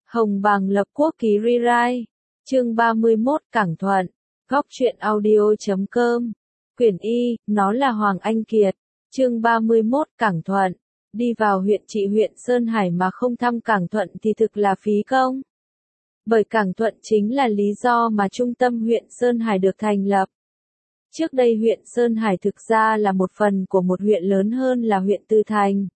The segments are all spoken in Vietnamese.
Hồng Bàng lập quốc ký rewrite. Chương 31 Cảng Thuận. Góc truyện audio.com. Quyển Y, nó là Hoàng Anh Kiệt. Chương 31 Cảng Thuận. Đi vào huyện trị huyện Sơn Hải mà không thăm Cảng Thuận thì thực là phí công. Bởi Cảng Thuận chính là lý do mà trung tâm huyện Sơn Hải được thành lập. Trước đây huyện Sơn Hải thực ra là một phần của một huyện lớn hơn là huyện Tư Thành.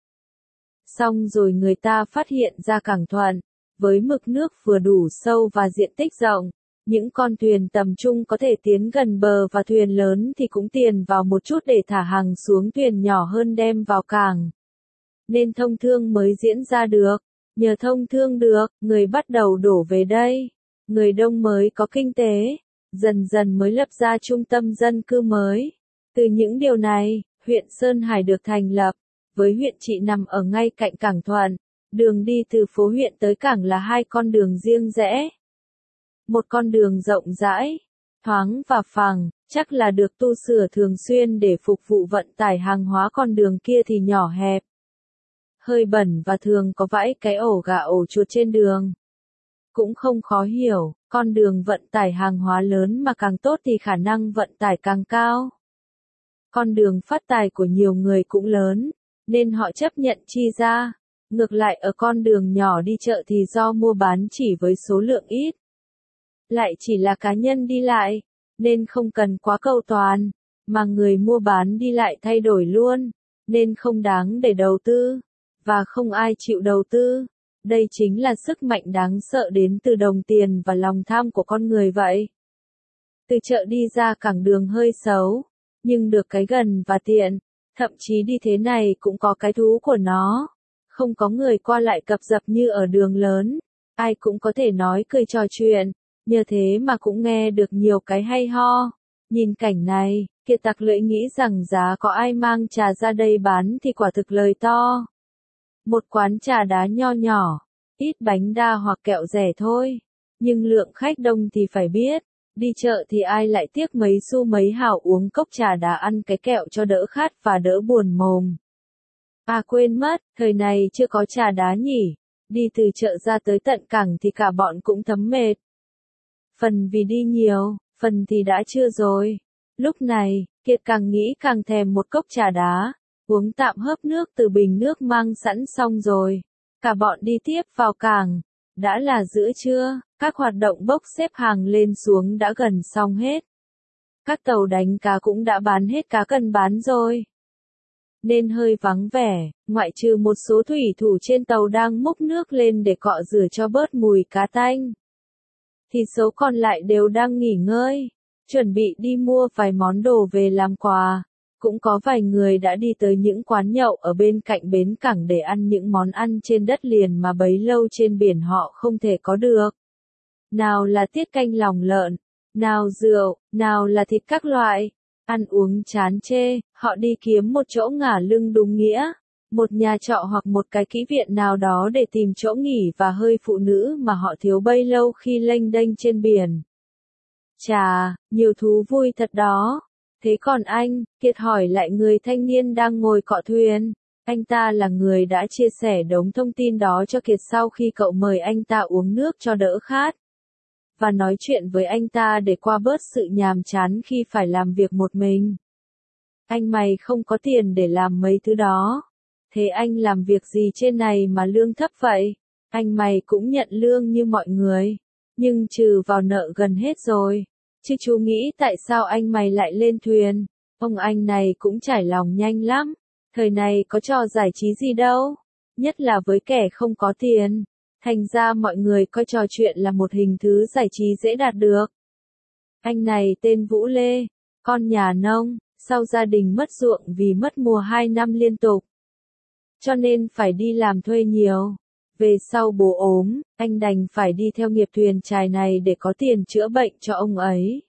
Xong rồi người ta phát hiện ra Cảng Thuận, với mực nước vừa đủ sâu và diện tích rộng, những con thuyền tầm trung có thể tiến gần bờ và thuyền lớn thì cũng tiền vào một chút để thả hàng xuống thuyền nhỏ hơn đem vào cảng. Nên thông thương mới diễn ra được. Nhờ thông thương được, người bắt đầu đổ về đây. Người Đông mới có kinh tế, dần dần mới lập ra trung tâm dân cư mới. Từ những điều này, huyện Sơn Hải được thành lập, với huyện trị nằm ở ngay cạnh Cảng Thuận. Đường đi từ phố huyện tới cảng là hai con đường riêng rẽ. Một con đường rộng rãi, thoáng và phẳng, chắc là được tu sửa thường xuyên để phục vụ vận tải hàng hóa, con đường kia thì nhỏ hẹp, hơi bẩn và thường có vãi cái ổ gà ổ chuột trên đường. Cũng không khó hiểu, con đường vận tải hàng hóa lớn mà càng tốt thì khả năng vận tải càng cao. Con đường phát tài của nhiều người cũng lớn, nên họ chấp nhận chi ra. Ngược lại ở con đường nhỏ đi chợ thì do mua bán chỉ với số lượng ít, lại chỉ là cá nhân đi lại, nên không cần quá cầu toàn, mà người mua bán đi lại thay đổi luôn, nên không đáng để đầu tư, và không ai chịu đầu tư. Đây chính là sức mạnh đáng sợ đến từ đồng tiền và lòng tham của con người vậy. Từ chợ đi ra cảng đường hơi xấu, nhưng được cái gần và tiện, thậm chí đi thế này cũng có cái thú của nó. Không có người qua lại cập dập như ở đường lớn, ai cũng có thể nói cười trò chuyện, nhờ thế mà cũng nghe được nhiều cái hay ho. Nhìn cảnh này, Kiệt tặc lưỡi nghĩ rằng giá có ai mang trà ra đây bán thì quả thực lời to. Một quán trà đá nho nhỏ, ít bánh đa hoặc kẹo rẻ thôi, nhưng lượng khách đông thì phải biết, đi chợ thì ai lại tiếc mấy xu mấy hào uống cốc trà đá ăn cái kẹo cho đỡ khát và đỡ buồn mồm. À quên mất, thời này chưa có trà đá nhỉ, đi từ chợ ra tới tận cảng thì cả bọn cũng thấm mệt. Phần vì đi nhiều, phần thì đã chưa rồi. Lúc này, Kiệt càng nghĩ càng thèm một cốc trà đá, uống tạm hớp nước từ bình nước mang sẵn xong rồi. Cả bọn đi tiếp vào cảng, đã là giữa trưa, các hoạt động bốc xếp hàng lên xuống đã gần xong hết. Các tàu đánh cá cũng đã bán hết cá cần bán rồi. Nên hơi vắng vẻ, ngoại trừ một số thủy thủ trên tàu đang múc nước lên để cọ rửa cho bớt mùi cá tanh. Thì số còn lại đều đang nghỉ ngơi, chuẩn bị đi mua vài món đồ về làm quà. Cũng có vài người đã đi tới những quán nhậu ở bên cạnh bến cảng để ăn những món ăn trên đất liền mà bấy lâu trên biển họ không thể có được. Nào là tiết canh lòng lợn, nào rượu, nào là thịt các loại. Ăn uống chán chê, họ đi kiếm một chỗ ngả lưng đúng nghĩa, một nhà trọ hoặc một cái kỹ viện nào đó để tìm chỗ nghỉ và hơi phụ nữ mà họ thiếu bấy lâu khi lênh đênh trên biển. Chà, nhiều thú vui thật đó. Thế còn anh, Kiệt hỏi lại người thanh niên đang ngồi cọ thuyền. Anh ta là người đã chia sẻ đống thông tin đó cho Kiệt sau khi cậu mời anh ta uống nước cho đỡ khát. Và nói chuyện với anh ta để qua bớt sự nhàm chán khi phải làm việc một mình. Anh mày không có tiền để làm mấy thứ đó. Thế anh làm việc gì trên này mà lương thấp vậy? Anh mày cũng nhận lương như mọi người, nhưng trừ vào nợ gần hết rồi. Chứ chú nghĩ tại sao anh mày lại lên thuyền? Ông anh này cũng trải lòng nhanh lắm. Thời này có trò giải trí gì đâu. Nhất là với kẻ không có tiền. Thành ra mọi người coi trò chuyện là một hình thứ giải trí dễ đạt được. Anh này tên Vũ Lê, con nhà nông, sau gia đình mất ruộng vì mất mùa 2 năm liên tục. Cho nên phải đi làm thuê nhiều. Về sau bố ốm, anh đành phải đi theo nghiệp thuyền chài này để có tiền chữa bệnh cho ông ấy.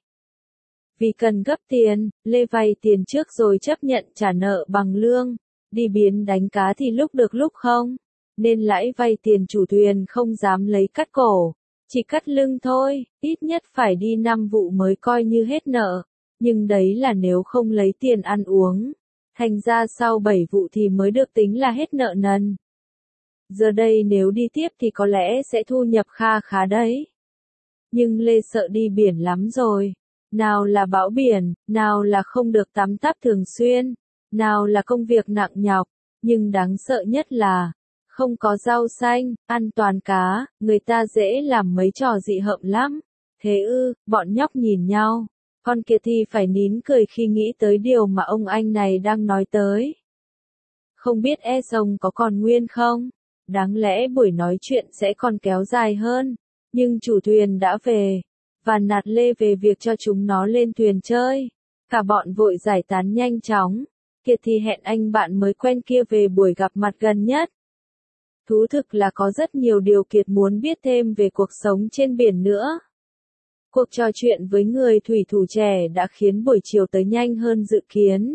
Vì cần gấp tiền, Lê vay tiền trước rồi chấp nhận trả nợ bằng lương. Đi biến đánh cá thì lúc được lúc không. Nên lãi vay tiền chủ thuyền không dám lấy cắt cổ, chỉ cắt lưng thôi, ít nhất phải đi 5 vụ mới coi như hết nợ. Nhưng đấy là nếu không lấy tiền ăn uống. Thành ra sau 7 vụ thì mới được tính là hết nợ nần. Giờ đây nếu đi tiếp thì có lẽ sẽ thu nhập kha khá đấy. Nhưng Lê sợ đi biển lắm rồi. Nào là bão biển, nào là không được tắm táp thường xuyên, nào là công việc nặng nhọc, nhưng đáng sợ nhất là không có rau xanh, ăn toàn cá, người ta dễ làm mấy trò dị hợm lắm. Thế ư, bọn nhóc nhìn nhau, con kia thì phải nín cười khi nghĩ tới điều mà ông anh này đang nói tới. Không biết ông có còn nguyên không? Đáng lẽ buổi nói chuyện sẽ còn kéo dài hơn, nhưng chủ thuyền đã về, và nạt lê về việc cho chúng nó lên thuyền chơi. Cả bọn vội giải tán nhanh chóng. Kiệt thì hẹn anh bạn mới quen kia về buổi gặp mặt gần nhất. Thú thực là có rất nhiều điều Kiệt muốn biết thêm về cuộc sống trên biển nữa. Cuộc trò chuyện với người thủy thủ trẻ đã khiến buổi chiều tới nhanh hơn dự kiến.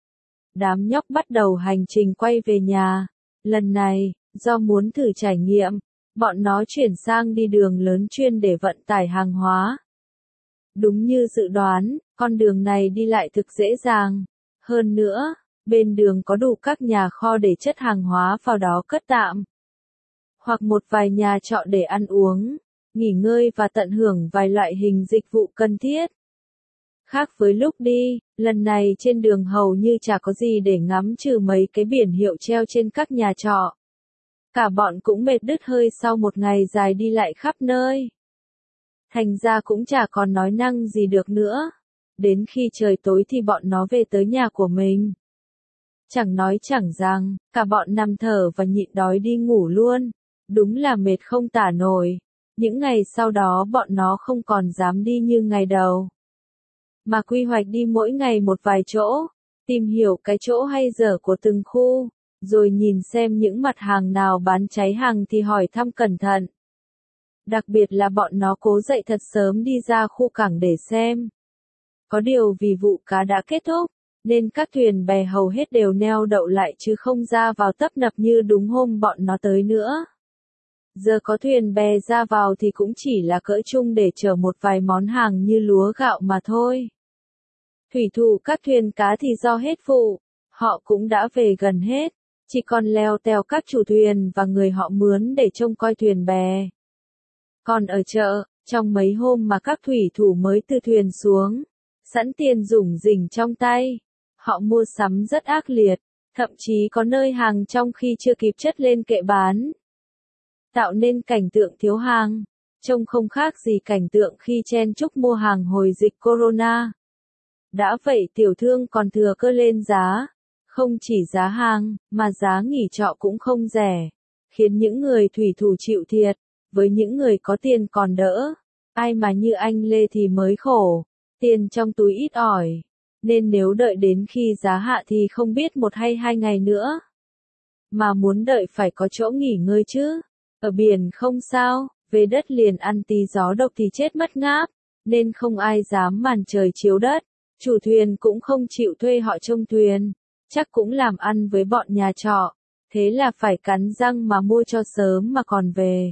Đám nhóc bắt đầu hành trình quay về nhà. Lần này, do muốn thử trải nghiệm, bọn nó chuyển sang đi đường lớn chuyên để vận tải hàng hóa. Đúng như dự đoán, con đường này đi lại thực dễ dàng. Hơn nữa, bên đường có đủ các nhà kho để chất hàng hóa vào đó cất tạm. Hoặc một vài nhà trọ để ăn uống, nghỉ ngơi và tận hưởng vài loại hình dịch vụ cần thiết. Khác với lúc đi, lần này trên đường hầu như chả có gì để ngắm trừ mấy cái biển hiệu treo trên các nhà trọ. Cả bọn cũng mệt đứt hơi sau một ngày dài đi lại khắp nơi. Thành ra cũng chả còn nói năng gì được nữa. Đến khi trời tối thì bọn nó về tới nhà của mình. Chẳng nói chẳng rằng, cả bọn nằm thở và nhịn đói đi ngủ luôn. Đúng là mệt không tả nổi. Những ngày sau đó bọn nó không còn dám đi như ngày đầu, mà quy hoạch đi mỗi ngày một vài chỗ, tìm hiểu cái chỗ hay dở của từng khu, rồi nhìn xem những mặt hàng nào bán cháy hàng thì hỏi thăm cẩn thận. Đặc biệt là bọn nó cố dậy thật sớm đi ra khu cảng để xem. Có điều vì vụ cá đã kết thúc, nên các thuyền bè hầu hết đều neo đậu lại chứ không ra vào tấp nập như đúng hôm bọn nó tới nữa. Giờ có thuyền bè ra vào thì cũng chỉ là cỡ chung để chở một vài món hàng như lúa gạo mà thôi. Thủy thủ các thuyền cá thì do hết vụ, họ cũng đã về gần hết, chỉ còn leo tèo các chủ thuyền và người họ mướn để trông coi thuyền bè. Còn ở chợ, trong mấy hôm mà các thủy thủ mới từ thuyền xuống, sẵn tiền rủng rỉnh trong tay, họ mua sắm rất ác liệt, thậm chí có nơi hàng trong khi chưa kịp chất lên kệ bán, tạo nên cảnh tượng thiếu hàng, trông không khác gì cảnh tượng khi chen chúc mua hàng hồi dịch corona. Đã vậy tiểu thương còn thừa cơ lên giá, không chỉ giá hàng, mà giá nghỉ trọ cũng không rẻ, khiến những người thủy thủ chịu thiệt, với những người có tiền còn đỡ, ai mà như anh Lê thì mới khổ, tiền trong túi ít ỏi, nên nếu đợi đến khi giá hạ thì không biết 1 hay 2 ngày nữa. Mà muốn đợi phải có chỗ nghỉ ngơi chứ, ở biển không sao, về đất liền ăn tí gió độc thì chết mất ngáp, nên không ai dám màn trời chiếu đất. Chủ thuyền cũng không chịu thuê họ trông thuyền, chắc cũng làm ăn với bọn nhà trọ, thế là phải cắn răng mà mua cho sớm mà còn về.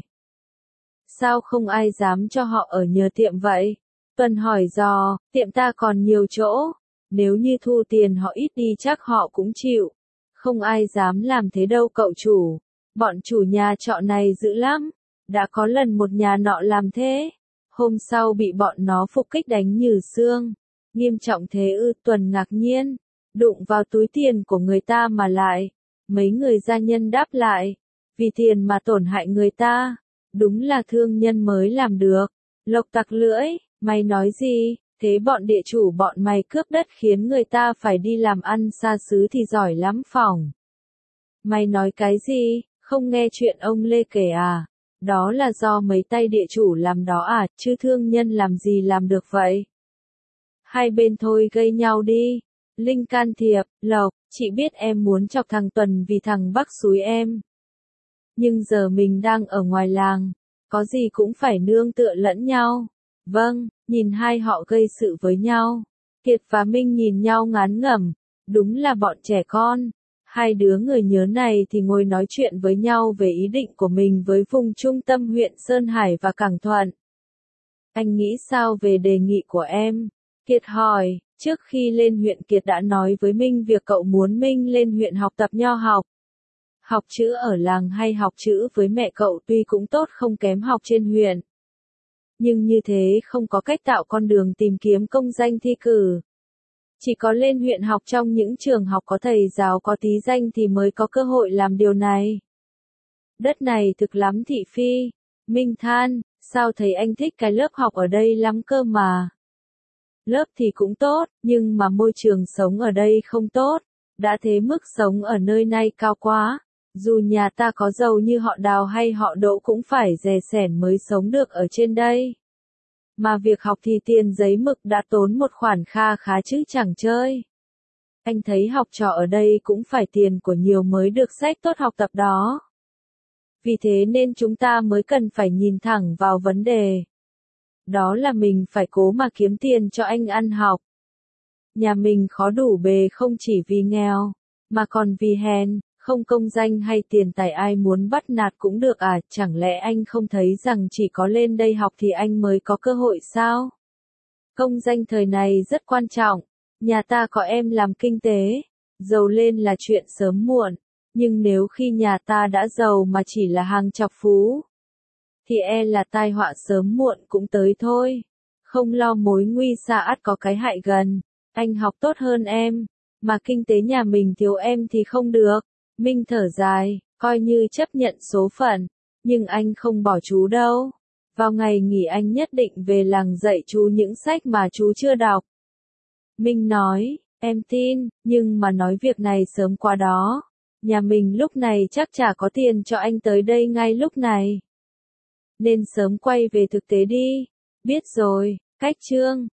Sao không ai dám cho họ ở nhờ tiệm vậy? Tuần hỏi dò, tiệm ta còn nhiều chỗ, nếu như thu tiền họ ít đi chắc họ cũng chịu. Không ai dám làm thế đâu cậu chủ, bọn chủ nhà trọ này dữ lắm, đã có lần một nhà nọ làm thế, hôm sau bị bọn nó phục kích đánh như xương. Nghiêm trọng thế ư? Tuần ngạc nhiên, đụng vào túi tiền của người ta mà lại. Mấy người gia nhân đáp lại, vì tiền mà tổn hại người ta, đúng là thương nhân mới làm được. Lộc tặc lưỡi, mày nói gì? Thế bọn địa chủ bọn mày cướp đất khiến người ta phải đi làm ăn xa xứ thì giỏi lắm phỏng. Mày nói cái gì? Không nghe chuyện ông Lê kể à? Đó là do mấy tay địa chủ làm đó à, chứ thương nhân làm gì làm được vậy? Hai bên thôi gây nhau đi. Linh can thiệp, Lộc, chị biết em muốn chọc thằng Tuần vì thằng Bắc xúi em. Nhưng giờ mình đang ở ngoài làng, có gì cũng phải nương tựa lẫn nhau. Vâng, nhìn hai họ gây sự với nhau. Kiệt và Minh nhìn nhau ngán ngẩm, đúng là bọn trẻ con. Hai đứa người nhớ này thì ngồi nói chuyện với nhau về ý định của mình với vùng trung tâm huyện Sơn Hải và Cảng Thuận. Anh nghĩ sao về đề nghị của em? Kiệt hỏi, trước khi lên huyện Kiệt đã nói với Minh việc cậu muốn Minh lên huyện học tập nho học. Học chữ ở làng hay học chữ với mẹ cậu tuy cũng tốt không kém học trên huyện. Nhưng như thế không có cách tạo con đường tìm kiếm công danh thi cử. Chỉ có lên huyện học trong những trường học có thầy giáo có tí danh thì mới có cơ hội làm điều này. Đất này thực lắm thị phi. Minh than, sao thấy anh thích cái lớp học ở đây lắm cơ mà. Lớp thì cũng tốt, nhưng mà môi trường sống ở đây không tốt. Đã thế mức sống ở nơi này cao quá. Dù nhà ta có giàu như họ Đào hay họ Đỗ cũng phải rè sẻn mới sống được ở trên đây. Mà việc học thì tiền giấy mực đã tốn một khoản kha khá chứ chẳng chơi. Anh thấy học trò ở đây cũng phải tiền của nhiều mới được sách tốt học tập đó. Vì thế nên chúng ta mới cần phải nhìn thẳng vào vấn đề. Đó là mình phải cố mà kiếm tiền cho anh ăn học. Nhà mình khó đủ bề không chỉ vì nghèo, mà còn vì hèn, không công danh hay tiền tài ai muốn bắt nạt cũng được à, chẳng lẽ anh không thấy rằng chỉ có lên đây học thì anh mới có cơ hội sao? Công danh thời này rất quan trọng, nhà ta có em làm kinh tế, giàu lên là chuyện sớm muộn, nhưng nếu khi nhà ta đã giàu mà chỉ là hàng chọc phú, thì e là tai họa sớm muộn cũng tới thôi. Không lo mối nguy xa ắt có cái hại gần, anh học tốt hơn em, mà kinh tế nhà mình thiếu em thì không được. Minh thở dài, coi như chấp nhận số phận, nhưng anh không bỏ chú đâu. Vào ngày nghỉ anh nhất định về làng dạy chú những sách mà chú chưa đọc. Minh nói, em tin, nhưng mà nói việc này sớm quá đó. Nhà mình lúc này chắc chả có tiền cho anh tới đây ngay lúc này. Nên sớm quay về thực tế đi. Biết rồi, cách chương.